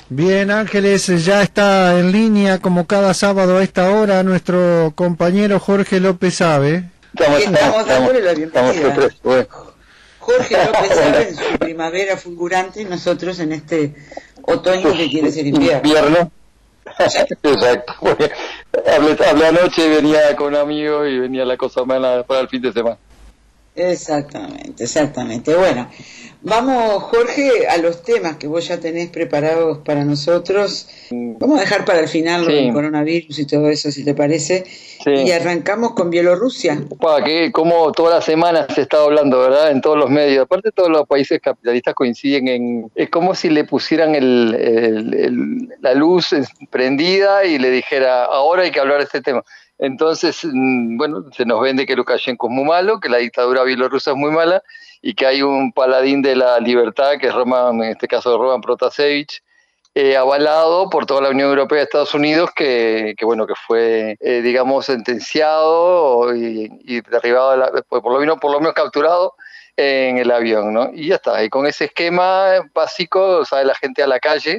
Bien, Ángeles, ya está en línea como cada sábado a esta hora nuestro compañero Jorge López Abe. Y estamos dándole la bienvenida. Bueno. Jorge López Abe en su primavera fulgurante y nosotros en este otoño que quiere ser invierno. Exacto. Hablé anoche, venía con amigos y venía la cosa mala para el fin de semana. Exactamente. Bueno, vamos, Jorge, a los temas que vos ya tenés preparados para nosotros. Vamos a dejar para el final lo del coronavirus y todo eso, si te parece. Sí. Y arrancamos con Bielorrusia. Que como toda la semana se está hablando, ¿verdad? En todos los medios. Aparte, todos los países capitalistas coinciden en... Es como si le pusieran la luz prendida y le dijera, ahora hay que hablar de este tema. Entonces, bueno, se nos vende que Lukashenko es muy malo, que la dictadura bielorrusa es muy mala y que hay un paladín de la libertad, que es Roman, en este caso Roman Protasevich, avalado por toda la Unión Europea y Estados Unidos, que fue, digamos, sentenciado y derribado, por lo menos capturado en el avión, ¿no? Y ya está, y con ese esquema básico sale la gente a la calle.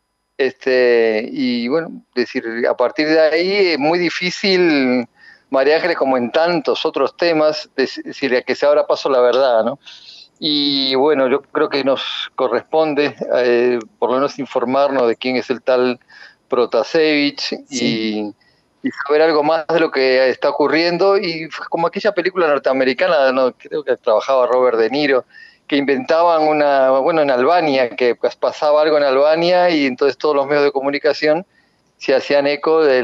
Y bueno, decir, a partir de ahí es muy difícil, María Ángeles, como en tantos otros temas, decir que se abra paso la verdad, ¿no? Y bueno, yo creo que nos corresponde por lo menos informarnos de quién es el tal Protasevich, sí. y saber algo más de lo que está ocurriendo, y como aquella película norteamericana, ¿no? Creo que trabajaba Robert De Niro, que inventaban en Albania, que pasaba algo en Albania y entonces todos los medios de comunicación se hacían eco de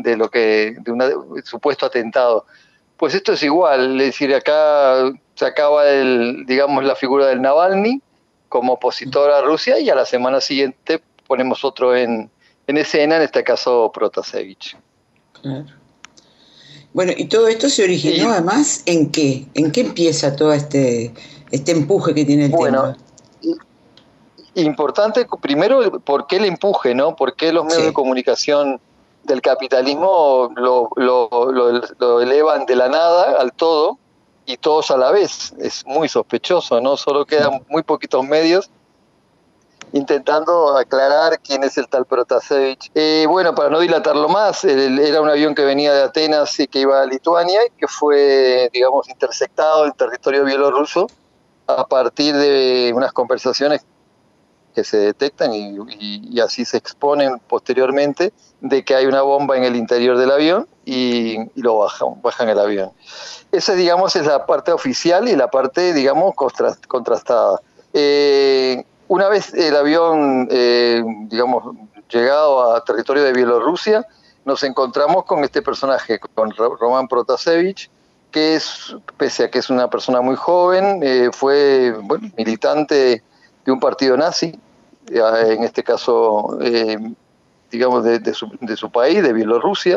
un supuesto atentado. Pues esto es igual, es decir, acá se acaba la figura del Navalny como opositor a Rusia y a la semana siguiente ponemos otro en escena, en este caso Protasevich. Claro. Bueno, y todo esto se originó además ¿en qué? ¿En qué empieza todo este empuje que tiene el tema? Importante, primero, ¿por qué el empuje, no? ¿Por qué los medios de comunicación del capitalismo lo elevan de la nada al todo y todos a la vez? Es muy sospechoso, ¿no? Solo quedan muy poquitos medios intentando aclarar quién es el tal Protasevich. Bueno, para no dilatarlo más, era un avión que venía de Atenas y que iba a Lituania y que fue, digamos, interceptado en territorio bielorruso a partir de unas conversaciones que se detectan y así se exponen posteriormente de que hay una bomba en el interior del avión y lo bajan el avión. Esa, digamos, es la parte oficial y la parte, digamos, contrastada. Una vez el avión, digamos, llegado a territorio de Bielorrusia, nos encontramos con este personaje, con Roman Protasevich, que es, pese a que es una persona muy joven, fue militante de un partido nazi, en este caso, digamos, de su país, de Bielorrusia,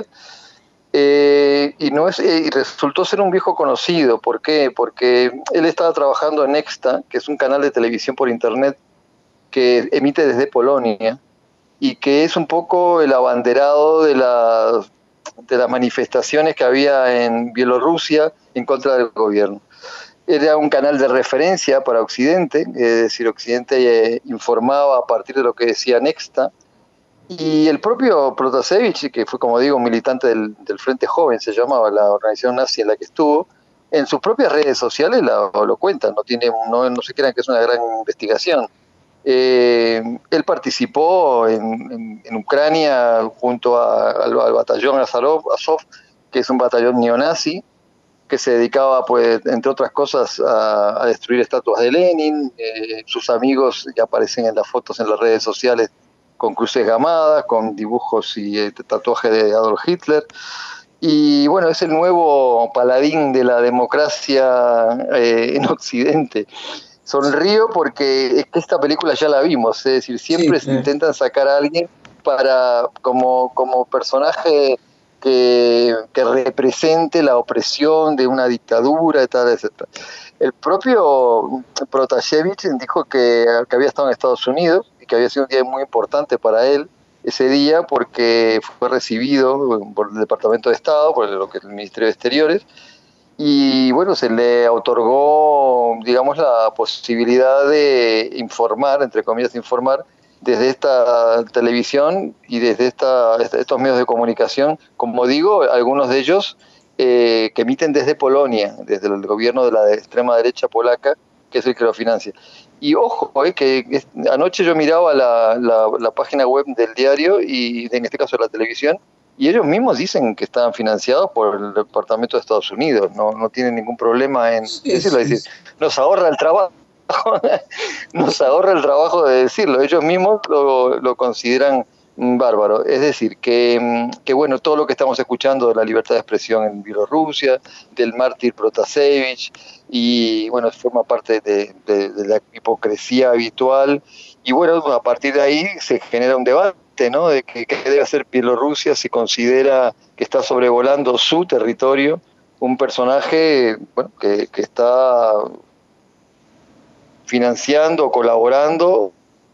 y resultó ser un viejo conocido. ¿Por qué? Porque él estaba trabajando en Nexta, que es un canal de televisión por internet que emite desde Polonia y que es un poco el abanderado de las manifestaciones que había en Bielorrusia en contra del gobierno. Era un canal de referencia para Occidente, es decir, Occidente informaba a partir de lo que decía Nexta, y el propio Protasevich, que fue, como digo, un militante del Frente Joven, se llamaba la organización nazi en la que estuvo, en sus propias redes sociales lo cuentan, no se crean que es una gran investigación. Él participó en Ucrania junto al batallón Azov, que es un batallón neonazi, que se dedicaba, pues, entre otras cosas, a destruir estatuas de Lenin. Sus amigos ya aparecen en las fotos en las redes sociales con cruces gamadas, con dibujos y tatuajes de Adolf Hitler. Y bueno, es el nuevo paladín de la democracia en Occidente. Sonrío porque es que esta película ya la vimos, es decir, siempre intentan sacar a alguien como personaje que represente la opresión de una dictadura, etc. El propio Protasevich dijo que había estado en Estados Unidos y que había sido un día muy importante para él ese día porque fue recibido por el Departamento de Estado, por el Ministerio de Exteriores, y bueno, se le otorgó, digamos, la posibilidad de informar, entre comillas, desde esta televisión y desde estos medios de comunicación, como digo, algunos de ellos que emiten desde Polonia, desde el gobierno de la extrema derecha polaca, que es el que lo financia. Y ojo, anoche yo miraba la página web del diario y en este caso de la televisión, y ellos mismos dicen que están financiados por el Departamento de Estados Unidos, no tienen ningún problema en decirlo, es decir, nos ahorra el trabajo. Nos ahorra el trabajo de decirlo, ellos mismos lo consideran bárbaro. Es decir, que bueno, todo lo que estamos escuchando de la libertad de expresión en Bielorrusia, del mártir Protasevich, y bueno, forma parte de la hipocresía habitual, y bueno, a partir de ahí se genera un debate, ¿no? De qué debe hacer Bielorrusia si considera que está sobrevolando su territorio un personaje, bueno, que está financiando, colaborando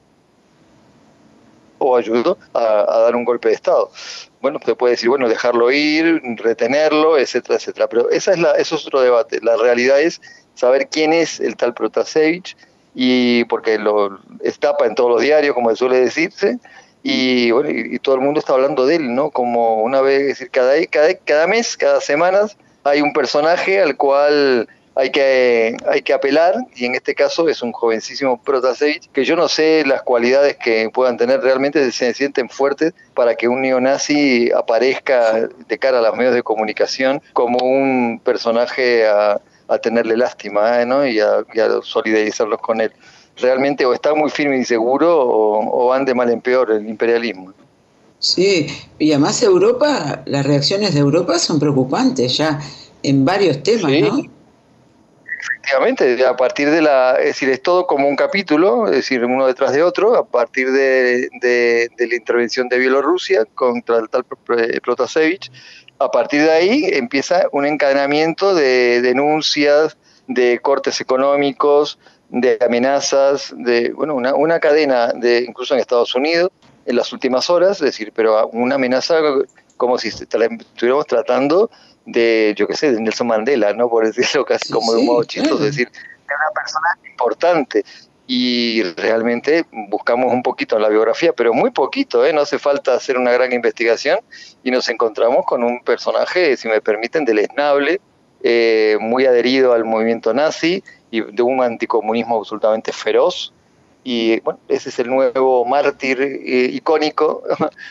o ayudó a dar un golpe de Estado. Bueno, se puede decir, bueno, dejarlo ir, retenerlo, etcétera, etcétera. Pero eso es otro debate. La realidad es saber quién es el tal Protasevich, y porque lo estapa en todos los diarios, como suele decirse, y bueno, y todo el mundo está hablando de él, ¿no? Como una vez, es decir, cada mes, cada semana, hay un personaje al cual hay que apelar, y en este caso es un jovencísimo Protasevich, que yo no sé las cualidades que puedan tener, realmente se sienten fuertes para que un neonazi aparezca de cara a los medios de comunicación como un personaje a tenerle lástima, ¿no? y a solidarizarlos con él. Realmente o está muy firme y seguro o van de mal en peor el imperialismo. Sí, y además Europa, las reacciones de Europa son preocupantes ya en varios temas, sí, ¿no? Efectivamente, a partir es decir, es todo como un capítulo, es decir, uno detrás de otro, a partir de la intervención de Bielorrusia contra el tal Protasevich. A partir de ahí empieza un encadenamiento de denuncias, de cortes económicos, de amenazas, de bueno, una cadena incluso en Estados Unidos en las últimas horas, es decir, pero una amenaza como si estuviéramos tratando de, yo qué sé, de Nelson Mandela, ¿no? Por decirlo casi como de un modo chistoso, es decir, de una persona importante. Y realmente buscamos un poquito en la biografía, pero muy poquito, no hace falta hacer una gran investigación, y nos encontramos con un personaje, si me permiten, deleznable, muy adherido al movimiento nazi y de un anticomunismo absolutamente feroz. Y bueno, ese es el nuevo mártir icónico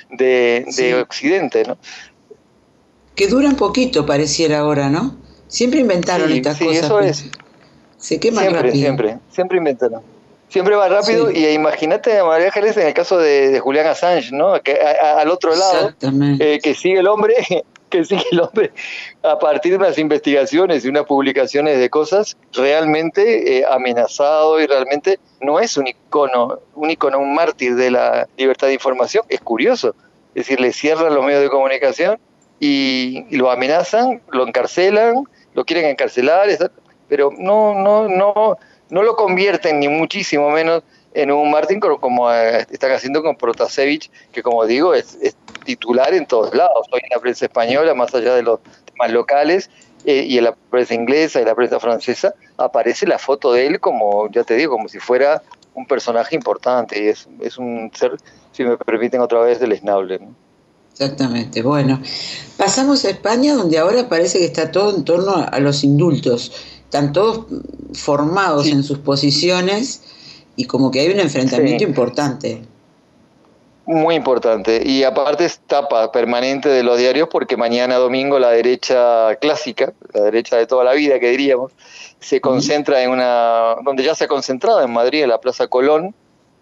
de Occidente, ¿no? Que duran poquito, pareciera ahora, ¿no? Siempre inventaron estas cosas. Sí, eso es. Se queman rápido. Siempre inventaron. Siempre va rápido, sí. Y imagínate a María Ángeles en el caso de Julian Assange, ¿no? Que al otro lado, que sigue el hombre, a partir de unas investigaciones y unas publicaciones de cosas, realmente amenazado, y realmente no es un icono, un mártir de la libertad de información. Es curioso, es decir, le cierran los medios de comunicación y lo amenazan, lo encarcelan, lo quieren encarcelar, pero no lo convierten ni muchísimo menos en un mártir como están haciendo con Protasevich, que como digo es titular en todos lados, hoy en la prensa española, más allá de los temas locales, y en la prensa inglesa y la prensa francesa aparece la foto de él como, ya te digo, como si fuera un personaje importante, y es un ser, si me permiten otra vez, deleznable, ¿no? Exactamente. Bueno, pasamos a España, donde ahora parece que está todo en torno a los indultos. Están todos formados en sus posiciones y como que hay un enfrentamiento importante. Muy importante. Y aparte es tapa permanente de los diarios, porque mañana domingo la derecha clásica, la derecha de toda la vida que diríamos, se concentra en donde ya se ha concentrado en Madrid, en la Plaza Colón,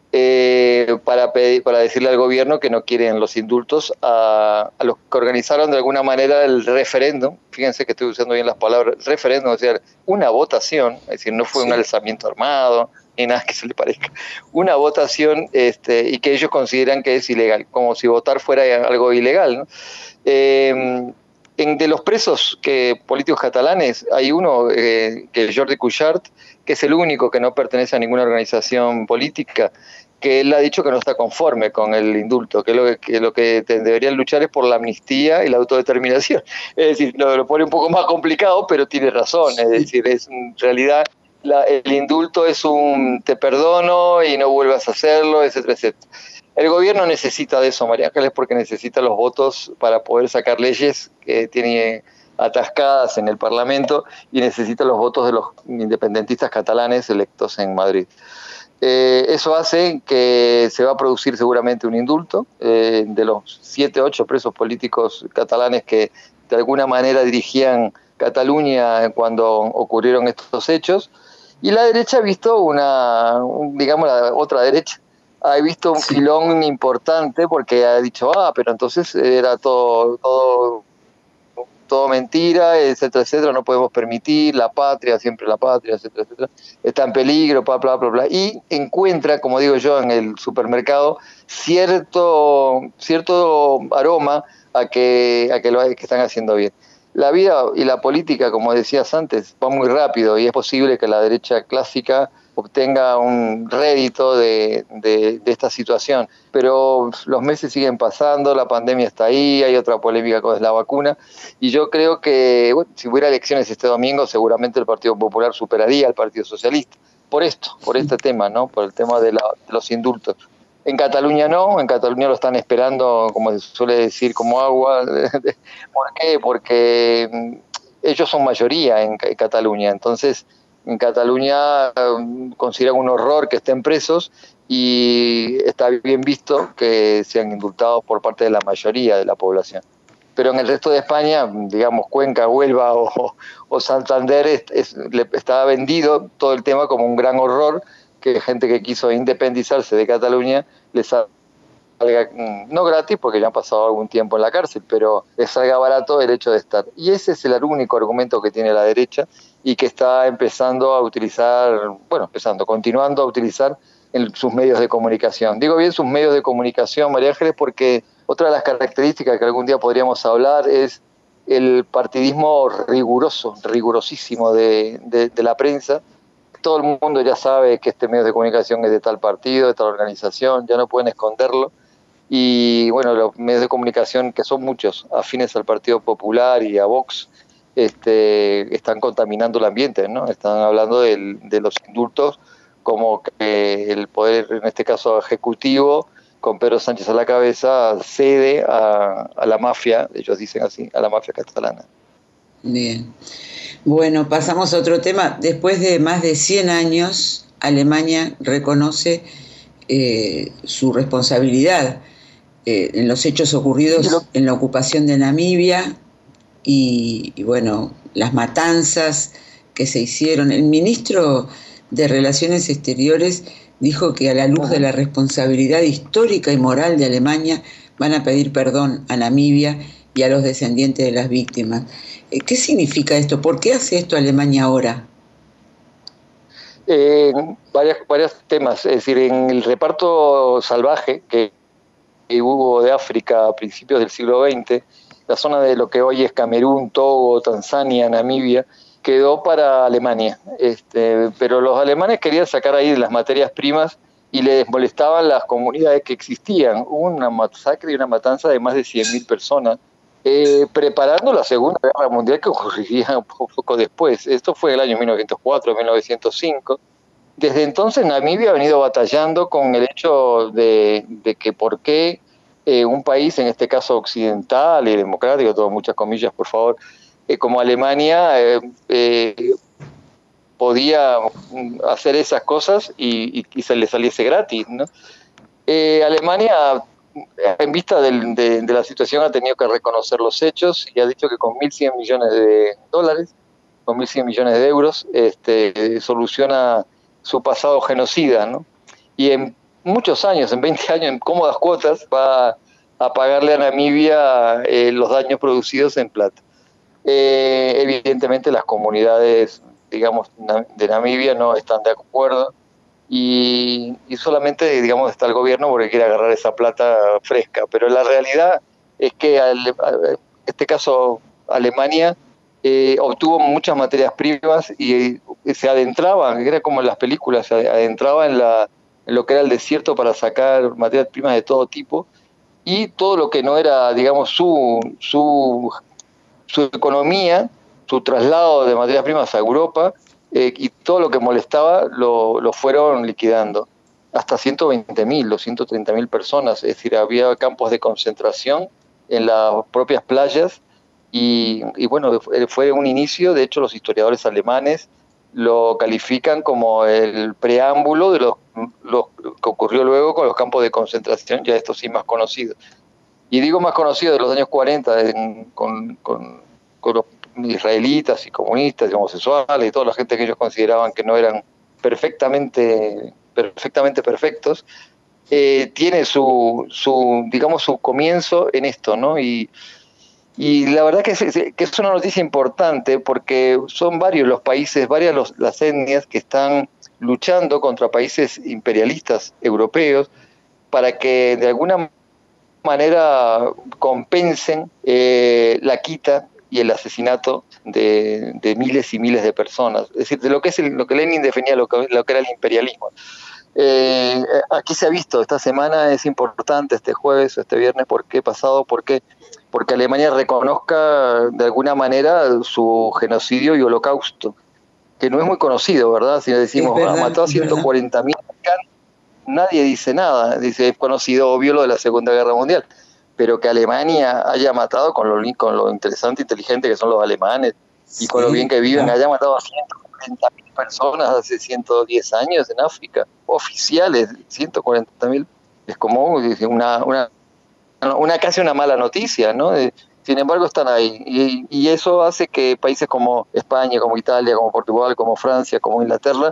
para decirle al gobierno que no quieren los indultos a los que organizaron de alguna manera el referéndum. Fíjense que estoy usando bien las palabras, referéndum, o sea, una votación, es decir, no fue un alzamiento armado ni nada que se le parezca, una votación, y que ellos consideran que es ilegal, como si votar fuera algo ilegal, ¿no? De los presos políticos catalanes hay uno, que es Jordi Cuixart, que es el único que no pertenece a ninguna organización política, que él ha dicho que no está conforme con el indulto, que lo que deberían luchar es por la amnistía y la autodeterminación. Es decir, lo pone un poco más complicado, pero tiene razón. Es decir, en realidad el indulto es un te perdono y no vuelvas a hacerlo, etcétera, etcétera. El gobierno necesita de eso, María Ángeles, porque necesita los votos para poder sacar leyes que tiene atascadas en el Parlamento y necesita los votos de los independentistas catalanes electos en Madrid. Eso hace que se va a producir seguramente un indulto de los 7, 8 presos políticos catalanes que de alguna manera dirigían Cataluña cuando ocurrieron estos hechos, y la derecha ha visto digamos la otra derecha, ha visto un filón importante porque ha dicho, pero entonces era todo mentira, etcétera, etcétera, no podemos permitir, la patria, siempre la patria, etcétera, etcétera, está en peligro, bla, bla, bla, bla, y encuentra, como digo yo, en el supermercado cierto aroma a que están haciendo bien. La vida y la política, como decías antes, va muy rápido y es posible que la derecha clásica obtenga un rédito de esta situación. Pero los meses siguen pasando, la pandemia está ahí, hay otra polémica con la vacuna, y yo creo que si hubiera elecciones este domingo, seguramente el Partido Popular superaría al Partido Socialista. Por este tema, ¿no? Por el tema de los indultos. En Cataluña no, en Cataluña lo están esperando, como se suele decir, como agua. ¿Por qué? Porque ellos son mayoría en Cataluña, entonces en Cataluña consideran un horror que estén presos y está bien visto que sean indultados por parte de la mayoría de la población. Pero en el resto de España, digamos Cuenca, Huelva o Santander, está vendido todo el tema como un gran horror, que gente que quiso independizarse de Cataluña les salga, no gratis porque ya han pasado algún tiempo en la cárcel, pero les salga barato el hecho de estar. Y ese es el único argumento que tiene la derecha y que está continuando a utilizar en sus medios de comunicación. Digo bien sus medios de comunicación, María Ángeles, porque otra de las características que algún día podríamos hablar es el partidismo rigurosísimo de la prensa. Todo el mundo ya sabe que este medio de comunicación es de tal partido, de tal organización, ya no pueden esconderlo. Y bueno, los medios de comunicación, que son muchos, afines al Partido Popular y a Vox, están contaminando el ambiente, ¿no? Están hablando de los indultos como que el poder, en este caso ejecutivo, con Pedro Sánchez a la cabeza, cede a la mafia, ellos dicen así, a la mafia catalana. Bien. Bueno, pasamos a otro tema. Después de más de 100 años, Alemania reconoce su responsabilidad en los hechos ocurridos en la ocupación de Namibia y bueno, las matanzas que se hicieron. El ministro de Relaciones Exteriores dijo que a la luz de la responsabilidad histórica y moral de Alemania van a pedir perdón a Namibia y a los descendientes de las víctimas. ¿Qué significa esto? ¿Por qué hace esto Alemania ahora? Varios temas. Es decir, en el reparto salvaje que hubo de África a principios del siglo XX, la zona de lo que hoy es Camerún, Togo, Tanzania, Namibia, quedó para Alemania. Pero los alemanes querían sacar ahí las materias primas y les molestaban las comunidades que existían. Hubo una masacre y una matanza de más de 100.000 personas, preparando la Segunda Guerra Mundial, que ocurriría un poco después. Esto fue en el año 1904, 1905. Desde entonces Namibia ha venido batallando con el hecho de que por qué un país, en este caso occidental y democrático, todo muchas comillas por favor, como Alemania podía hacer esas cosas y se le saliese gratis, ¿no? Alemania, en vista de la situación, ha tenido que reconocer los hechos y ha dicho que con 1.100 millones de dólares, con 1.100 millones de euros, soluciona su pasado genocida, ¿no? Y en muchos años, en 20 años, en cómodas cuotas, va a pagarle a Namibia los daños producidos en plata. Evidentemente las comunidades, digamos, de Namibia no están de acuerdo y solamente, digamos, está el gobierno porque quiere agarrar esa plata fresca, pero la realidad es que en este caso Alemania obtuvo muchas materias primas y se adentraba, era como en las películas, se adentraba en lo que era el desierto para sacar materias primas de todo tipo, y todo lo que no era, digamos, su economía, su traslado de materias primas a Europa, y todo lo que molestaba lo fueron liquidando. Hasta 120.000 o 130.000 personas, es decir, había campos de concentración en las propias playas, y bueno, fue un inicio. De hecho, los historiadores alemanes lo califican como el preámbulo de lo que ocurrió luego con los campos de concentración, ya estos sí más conocidos. Y digo más conocidos, de los años 40, con los israelitas y comunistas y homosexuales y toda la gente que ellos consideraban que no eran perfectamente perfectos, tiene su comienzo en esto, ¿no? Y la verdad que es una noticia importante, porque son varios los países, las etnias que están luchando contra países imperialistas europeos para que de alguna manera compensen la quita y el asesinato de miles y miles de personas. Es decir, de lo que Lenin definía lo que era el imperialismo. Aquí se ha visto, esta semana es importante, este jueves o este viernes, porque Alemania reconozca de alguna manera su genocidio y holocausto, que no es muy conocido, ¿verdad? Si decimos, mató a 140.000 mexicanos, nadie dice nada. Dice, es conocido, obvio, lo de la Segunda Guerra Mundial, pero que Alemania haya matado, con lo interesante e inteligente que son los alemanes, y con lo bien que viven, haya matado a 140.000 personas hace 110 años en África, oficiales, 140.000, es como casi una mala noticia, ¿no? Sin embargo, están ahí, y eso hace que países como España, como Italia, como Portugal, como Francia, como Inglaterra,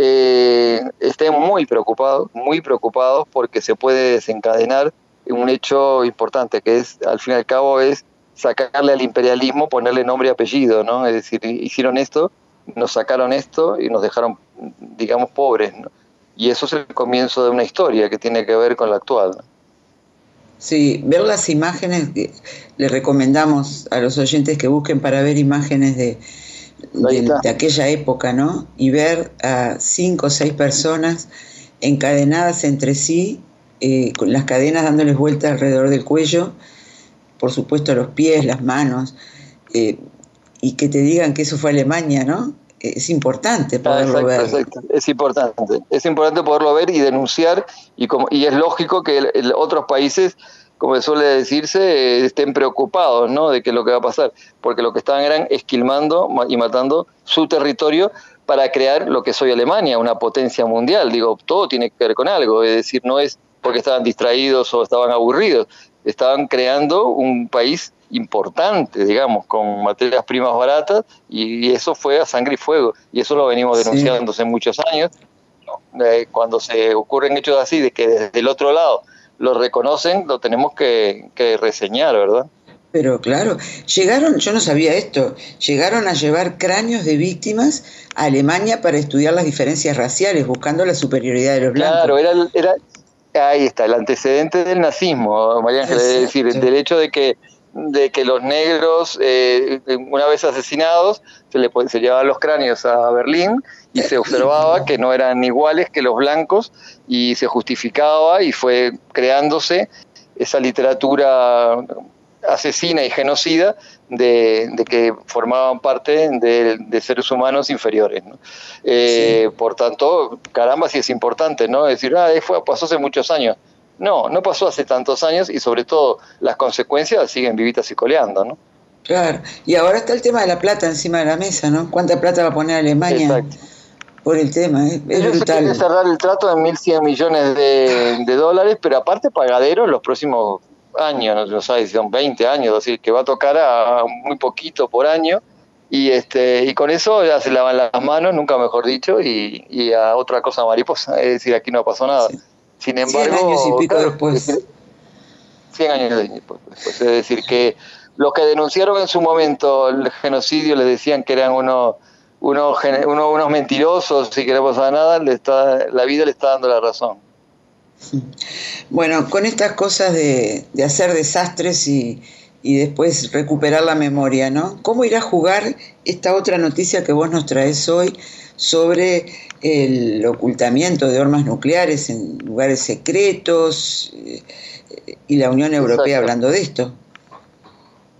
estén muy preocupados, porque se puede desencadenar un hecho importante, que es, al fin y al cabo, es sacarle al imperialismo, ponerle nombre y apellido, ¿no? Es decir, hicieron esto, nos sacaron esto y nos dejaron, digamos, pobres, ¿no? Y eso es el comienzo de una historia que tiene que ver con la actual, ¿no? Sí, ver las imágenes, le recomendamos a los oyentes que busquen para ver imágenes de aquella época, ¿no? Y ver a 5 o 6 personas encadenadas entre sí, con las cadenas dándoles vueltas alrededor del cuello, por supuesto los pies, las manos, y que te digan que eso fue Alemania, ¿no? Es importante poderlo ver. Exacto. Es importante poderlo ver y denunciar, y es lógico que otros países, como suele decirse, estén preocupados, ¿no?, de qué es lo que va a pasar, porque lo que estaban eran esquilmando y matando su territorio para crear lo que es hoy Alemania, una potencia mundial. Digo, todo tiene que ver con algo, es decir, no es porque estaban distraídos o estaban aburridos, estaban creando un país importante, digamos, con materias primas baratas, y eso fue a sangre y fuego, y eso lo venimos denunciando hace muchos años. Cuando se ocurren hechos así, de que desde el otro lado lo reconocen, lo tenemos que reseñar, ¿verdad? Pero claro, yo no sabía esto, llegaron a llevar cráneos de víctimas a Alemania para estudiar las diferencias raciales, buscando la superioridad de los blancos. Claro, era ahí está, el antecedente del nazismo, María Ángela, es decir, del hecho de que los negros, una vez asesinados, se llevaban los cráneos a Berlín, y se observaba que no eran iguales que los blancos, y se justificaba, y fue creándose esa literatura asesina y genocida de que formaban parte de seres humanos inferiores, ¿no? Por tanto, caramba, sí es importante, ¿no? Decir, pasó hace muchos años. No pasó hace tantos años, y sobre todo las consecuencias siguen vivitas y coleando, ¿no? Claro, y ahora está el tema de la plata encima de la mesa, ¿no? ¿Cuánta plata va a poner Alemania por el tema? Es brutal. Quiere cerrar el trato en 1.100 millones de dólares, pero aparte pagadero en los próximos años, no sé si son 20 años, es decir, que va a tocar a muy poquito por año, y con eso ya se lavan las manos, nunca mejor dicho, y a otra cosa mariposa, es decir, aquí no pasó nada. Sin embargo, 100 años y pico después. 100 años después. Es decir, que los que denunciaron en su momento el genocidio les decían que eran unos mentirosos y que no pasaba nada, la vida le está dando la razón. Bueno, con estas cosas de hacer desastres y después recuperar la memoria, ¿no? ¿Cómo irá a jugar esta otra noticia que vos nos traes hoy sobre el ocultamiento de armas nucleares en lugares secretos y la Unión Europea hablando de esto?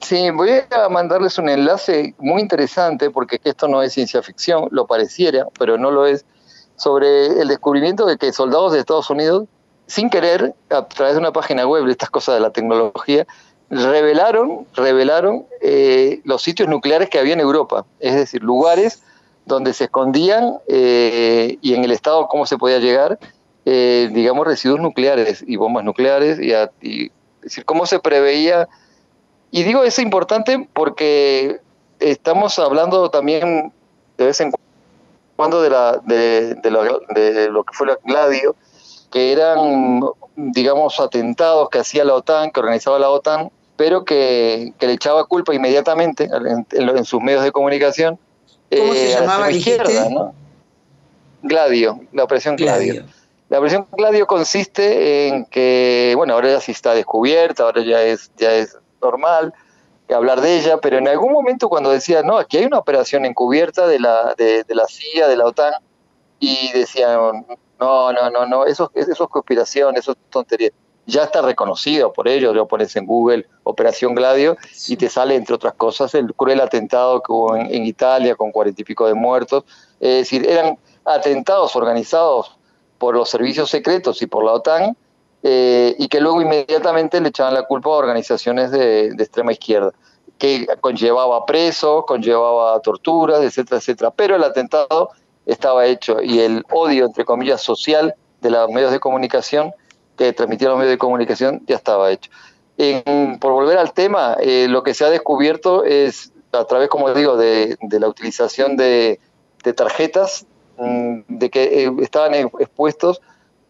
Sí, voy a mandarles un enlace muy interesante, porque esto no es ciencia ficción, lo pareciera, pero no lo es, sobre el descubrimiento de que soldados de Estados Unidos, sin querer, a través de una página web, estas cosas de la tecnología, revelaron los sitios nucleares que había en Europa, es decir, lugares donde se escondían y en el estado cómo se podía llegar, digamos, residuos nucleares y bombas nucleares, es decir, cómo se preveía. Y digo, es importante porque estamos hablando también de vez en cuando de lo que fue la Gladio, que eran, digamos, atentados que hacía la OTAN, que organizaba la OTAN, pero que le echaba culpa inmediatamente en sus medios de comunicación. ¿Cómo se llamaba, a la izquierda, ¿no? Gladio, la operación Gladio. La operación Gladio consiste en que, bueno, ahora ya sí está descubierta, ahora ya es normal hablar de ella, pero en algún momento cuando decía, no, aquí hay una operación encubierta de la CIA, de la OTAN, y decían, no, eso es conspiración, eso es tontería. Ya está reconocido por ellos, lo pones en Google, Operación Gladio, y te sale, entre otras cosas, el cruel atentado que hubo en Italia con 40 y pico de muertos. Es decir, eran atentados organizados por los servicios secretos y por la OTAN, y que luego inmediatamente le echaban la culpa a organizaciones de extrema izquierda, que conllevaba presos, conllevaba torturas, etcétera, etcétera. Pero el atentado estaba hecho, y el odio, entre comillas, social de los medios de comunicación, que transmitían los medios de comunicación, ya estaba hecho. Por volver al tema, lo que se ha descubierto es, a través, como digo, de la utilización de tarjetas, de que estaban expuestos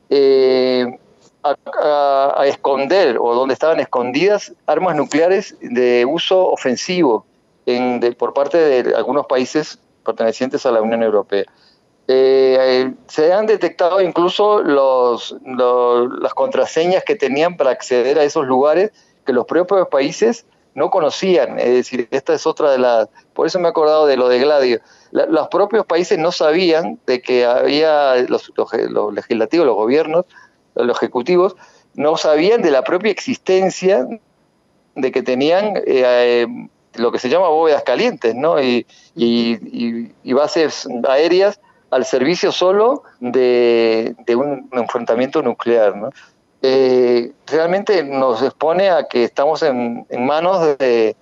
a esconder, o donde estaban escondidas, armas nucleares de uso ofensivo por parte de algunos países pertenecientes a la Unión Europea. Se han detectado incluso las contraseñas que tenían para acceder a esos lugares, que los propios países no conocían. Es decir, esta es otra de las... Por eso me he acordado de lo de Gladio. Los propios países no sabían de que había los legislativos, los gobiernos, los ejecutivos, no sabían de la propia existencia de que tenían lo que se llama bóvedas calientes, ¿no? Y bases aéreas al servicio solo de un enfrentamiento nuclear, ¿no? Realmente nos expone a que estamos en manos del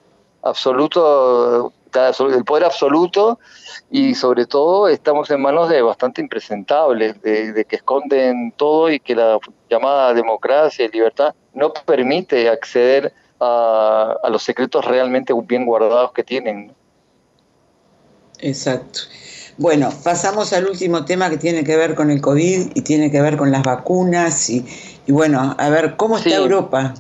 poder absoluto, y sobre todo estamos en manos de bastante impresentables, de que esconden todo, y que la llamada democracia y libertad no permite acceder a los secretos realmente bien guardados que tienen. Exacto. Bueno, pasamos al último tema, que tiene que ver con el COVID y tiene que ver con las vacunas y bueno, a ver, ¿cómo está Europa?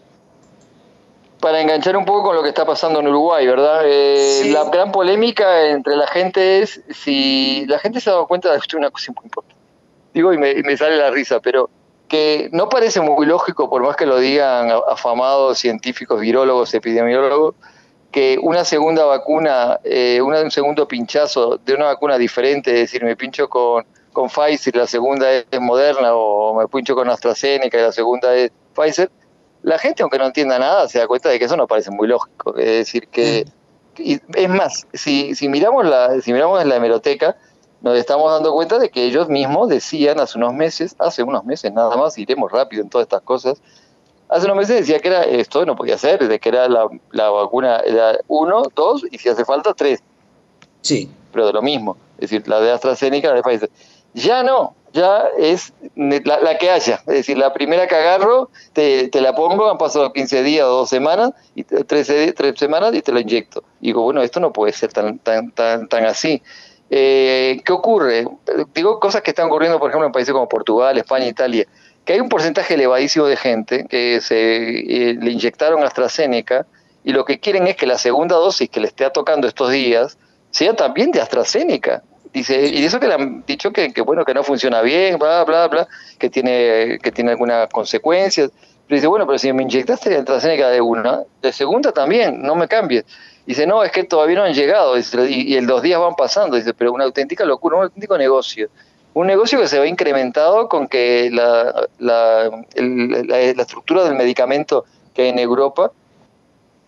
Para enganchar un poco con lo que está pasando en Uruguay, ¿verdad? Sí. La gran polémica entre la gente es si la gente se ha dado cuenta de una cosa muy importante. Digo, y me sale la risa, pero que no parece muy lógico, por más que lo digan afamados científicos, virólogos, epidemiólogos, que una segunda vacuna, un segundo pinchazo de una vacuna diferente, es decir, me pincho con Pfizer, la segunda es Moderna, o me pincho con AstraZeneca y la segunda es Pfizer, la gente, aunque no entienda nada, se da cuenta de que eso no parece muy lógico. Es decir, que es más, si miramos en la hemeroteca, nos estamos dando cuenta de que ellos mismos decían hace unos meses nada más, iremos rápido en todas estas cosas, hace unos meses decía que esto no podía ser, de que era la vacuna era 1, 2 y si hace falta 3. Sí. Pero de lo mismo, es decir, la de AstraZeneca, la de Pfizer. Ya no, ya es la que haya, es decir, la primera que agarro, te la pongo, han pasado 15 días o 2 semanas, y 3 semanas y te lo inyecto. Y digo, bueno, esto no puede ser tan así. ¿Qué ocurre? Digo, cosas que están ocurriendo, por ejemplo, en países como Portugal, España, Italia, que hay un porcentaje elevadísimo de gente que le inyectaron AstraZeneca, y lo que quieren es que la segunda dosis que le esté tocando estos días sea también de AstraZeneca. Dice, y eso que le han dicho que bueno, que no funciona bien, bla, bla, bla, que tiene algunas consecuencias. Pero dice, bueno, pero si me inyectaste AstraZeneca de una, de segunda también, no me cambies. Dice, no, es que todavía no han llegado, dice, y los días van pasando. Dice, pero una auténtica locura, un auténtico negocio. Un negocio que se ve incrementado con que la estructura del medicamento que hay en Europa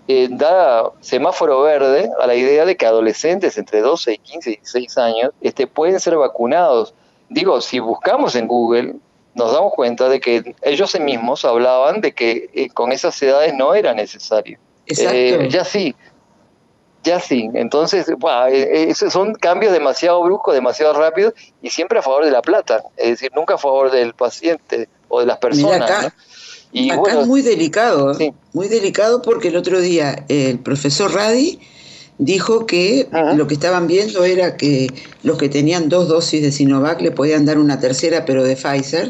da semáforo verde a la idea de que adolescentes entre 12 y 15 y 16 años pueden ser vacunados. Digo, si buscamos en Google, nos damos cuenta de que ellos mismos hablaban de que con esas edades no era necesario. Exacto. Ya sí. Entonces, esos son cambios demasiado bruscos, demasiado rápidos y siempre a favor de la plata. Es decir, nunca a favor del paciente o de las personas. Mirá acá, ¿no? Y acá bueno, es muy delicado, sí. Muy delicado, porque el otro día el profesor Radi dijo que lo que estaban viendo era que los que tenían 2 dosis de Sinovac le podían dar una tercera, pero de Pfizer,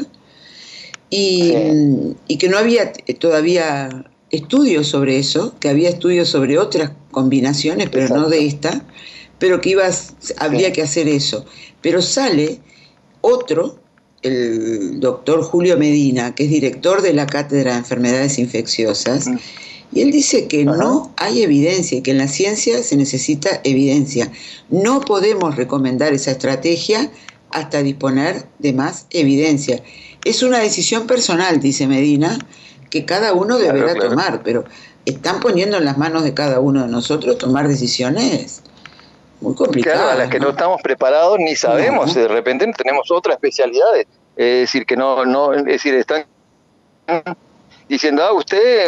y que no había todavía estudios sobre eso, que había estudios sobre otras combinaciones, pero no de esta, pero que habría que hacer eso. Pero sale otro, el doctor Julio Medina, que es director de la Cátedra de Enfermedades Infecciosas, y él dice que no hay evidencia y que en la ciencia se necesita evidencia. No podemos recomendar esa estrategia hasta disponer de más evidencia. Es una decisión personal, dice Medina, que cada uno deberá tomar, pero están poniendo en las manos de cada uno de nosotros tomar decisiones muy complicadas. Claro, a las que no estamos preparados ni sabemos, de repente tenemos otras especialidades. Es decir, que es decir, están diciendo, usted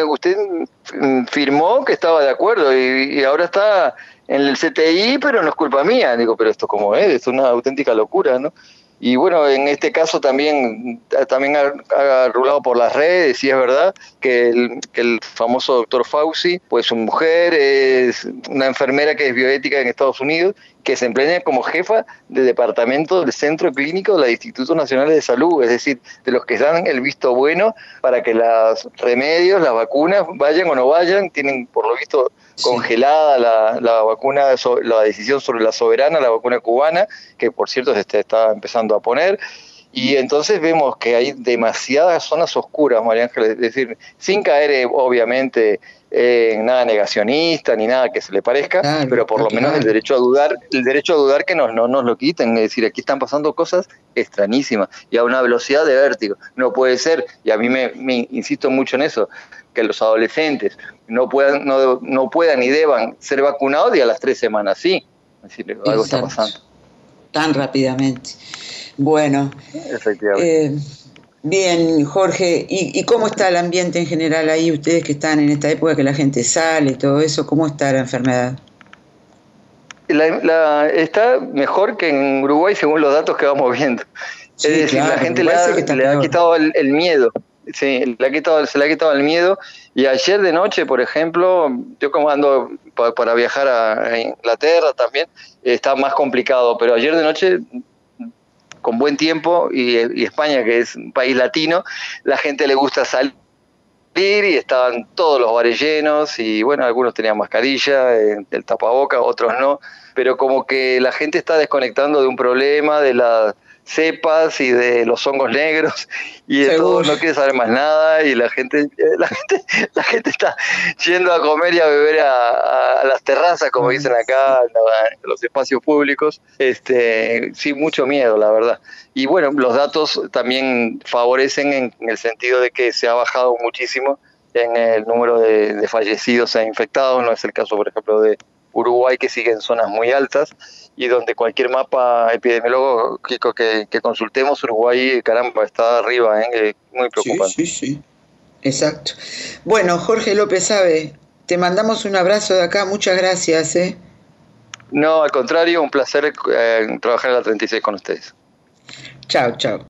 firmó que estaba de acuerdo y ahora está en el CTI, pero no es culpa mía. Digo, pero esto cómo es una auténtica locura, ¿no? Y bueno, en este caso también ha rulado por las redes, y es verdad que el famoso doctor Fauci, pues su mujer es una enfermera que es bioética en Estados Unidos, que se empeña como jefa de departamento del Centro Clínico del Instituto Nacional de Salud, es decir, de los que dan el visto bueno para que los remedios, las vacunas, vayan o no vayan. Tienen por lo visto congelada la vacuna, la decisión sobre la Soberana, la vacuna cubana, que por cierto se está empezando a poner. Y entonces vemos que hay demasiadas zonas oscuras, María Ángeles, es decir, sin caer obviamente en nada negacionista ni nada que se le parezca, pero por lo menos el derecho a dudar que no nos lo quiten. Es decir, aquí están pasando cosas extrañísimas y a una velocidad de vértigo. No puede ser, y a mí me insisto mucho en eso, que los adolescentes no puedan ni deban ser vacunados y a las 3 semanas sí. Es decir, algo está pasando. Tan rápidamente. Bueno, efectivamente. Bien, Jorge, ¿y cómo está el ambiente en general ahí, ustedes que están en esta época que la gente sale y todo eso? ¿Cómo está la enfermedad? Está mejor que en Uruguay según los datos que vamos viendo. Sí, es decir, la gente le ha quitado el miedo. Sí, se le ha quitado el miedo. Y ayer de noche, por ejemplo, yo como ando para viajar a Inglaterra también, está más complicado, pero ayer de noche, con buen tiempo, y España, que es un país latino, la gente le gusta salir y estaban todos los bares llenos y bueno, algunos tenían mascarilla, el tapaboca, otros no, pero como que la gente está desconectando de un problema, de las cepas y de los hongos negros y de todo, no quiere saber más nada, y la gente está yendo a comer y a beber a las terrazas, como dicen acá, en los espacios públicos. Sí, mucho miedo, la verdad. Y bueno, los datos también favorecen en el sentido de que se ha bajado muchísimo en el número de fallecidos e infectados. No es el caso, por ejemplo, de Uruguay, que sigue en zonas muy altas, y donde cualquier mapa epidemiológico que consultemos, Uruguay, caramba, está arriba, muy preocupante. Sí, exacto. Bueno, Jorge López Abe, te mandamos un abrazo de acá, muchas gracias. No, al contrario, un placer trabajar en la 36 con ustedes. Chao.